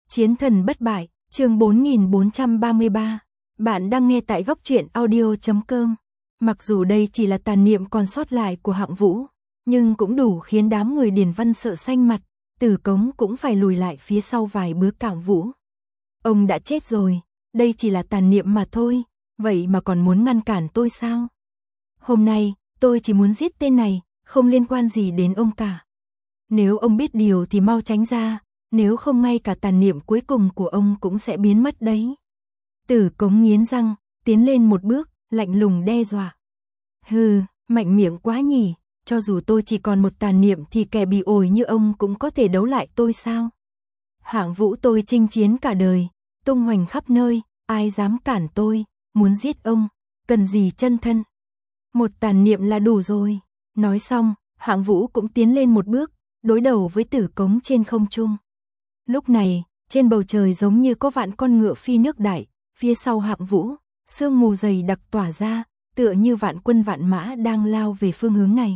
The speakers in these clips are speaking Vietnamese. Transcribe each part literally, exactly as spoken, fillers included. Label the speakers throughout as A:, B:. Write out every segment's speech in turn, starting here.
A: Chiến thần bất bại, chương bốn nghìn bốn trăm ba mươi ba. Bạn đang nghe tại góc truyện audio chấm com. Mặc dù đây chỉ là tàn niệm còn sót lại của Hạng Vũ, nhưng cũng đủ khiến đám người Điền Văn sợ xanh mặt, Tử Cống cũng phải lùi lại phía sau vài bước. Hạng Vũ, ông đã chết rồi, đây chỉ là tàn niệm mà thôi, vậy mà còn muốn ngăn cản tôi sao? Hôm nay, tôi chỉ muốn giết tên này, không liên quan gì đến ông cả. Nếu ông biết điều thì mau tránh ra, nếu không ngay cả tàn niệm cuối cùng của ông cũng sẽ biến mất đấy. Tử Cống nghiến răng, tiến lên một bước, lạnh lùng đe dọa. Hừ, mạnh miệng quá nhỉ, cho dù tôi chỉ còn một tàn niệm thì kẻ bị ổi như ông cũng có thể đấu lại tôi sao? Hạng Vũ tôi chinh chiến cả đời, tung hoành khắp nơi, ai dám cản tôi, muốn giết ông, cần gì chân thân? Một tàn niệm là đủ rồi. Nói xong, Hạng Vũ cũng tiến lên một bước, đối đầu với Tử Cống trên không trung. Lúc này, trên bầu trời giống như có vạn con ngựa phi nước đại, phía sau Hạng Vũ, sương mù dày đặc tỏa ra, tựa như vạn quân vạn mã đang lao về phương hướng này.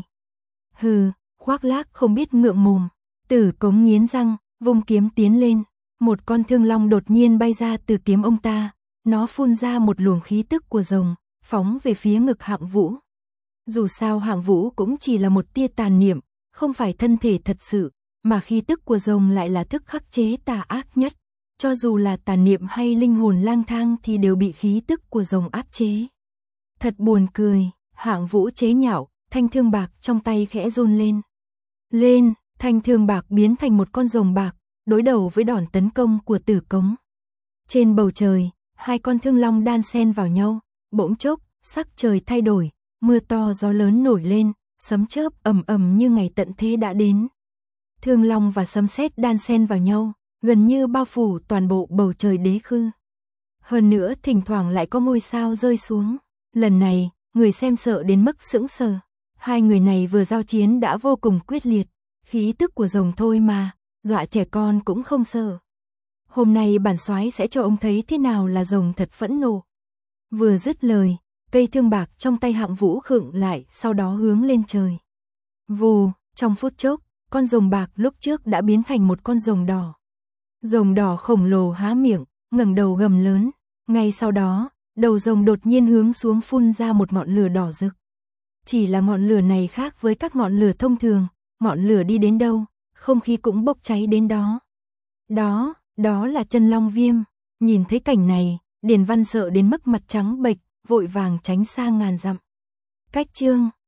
A: Hừ, khoác lác không biết ngượng mồm. Tử Cống nghiến răng, vung kiếm tiến lên, một con thương long đột nhiên bay ra từ kiếm ông ta, nó phun ra một luồng khí tức của rồng, phóng về phía ngực Hạng Vũ. Dù sao Hạng Vũ cũng chỉ là một tia tàn niệm, không phải thân thể thật sự, mà khí tức của rồng lại là thức khắc chế tà ác nhất. Cho dù là tàn niệm hay linh hồn lang thang thì đều bị khí tức của rồng áp chế. Thật buồn cười, Hạng Vũ chế nhạo, thanh thương bạc trong tay khẽ run lên. Lên, thanh thương bạc biến thành một con rồng bạc, đối đầu với đòn tấn công của Tử Cống. Trên bầu trời, hai con thương long đan xen vào nhau, bỗng chốc, sắc trời thay đổi, mưa to gió lớn nổi lên, sấm chớp ầm ầm như ngày tận thế đã đến. Thương long và sấm sét đan xen vào nhau, gần như bao phủ toàn bộ bầu trời đế khư. Hơn nữa thỉnh thoảng lại có ngôi sao rơi xuống. Lần này, người xem sợ đến mức sững sờ. Hai người này vừa giao chiến đã vô cùng quyết liệt, khí tức của rồng thôi mà, dọa trẻ con cũng không sợ. Hôm nay bản soái sẽ cho ông thấy thế nào là rồng thật phẫn nộ. Vừa dứt lời, cây thương bạc trong tay Hạng Vũ khựng lại, sau đó hướng lên trời. Vù, trong phút chốc, con rồng bạc lúc trước đã biến thành một con rồng đỏ. Rồng đỏ khổng lồ há miệng, ngẩng đầu gầm lớn, ngay sau đó, đầu rồng đột nhiên hướng xuống phun ra một ngọn lửa đỏ rực. Chỉ là ngọn lửa này khác với các ngọn lửa thông thường, ngọn lửa đi đến đâu, không khí cũng bốc cháy đến đó. Đó, đó là chân long viêm. Nhìn thấy cảnh này, Điền Văn sợ đến mức mặt trắng bệch, vội vàng tránh xa ngàn dặm. Cách chương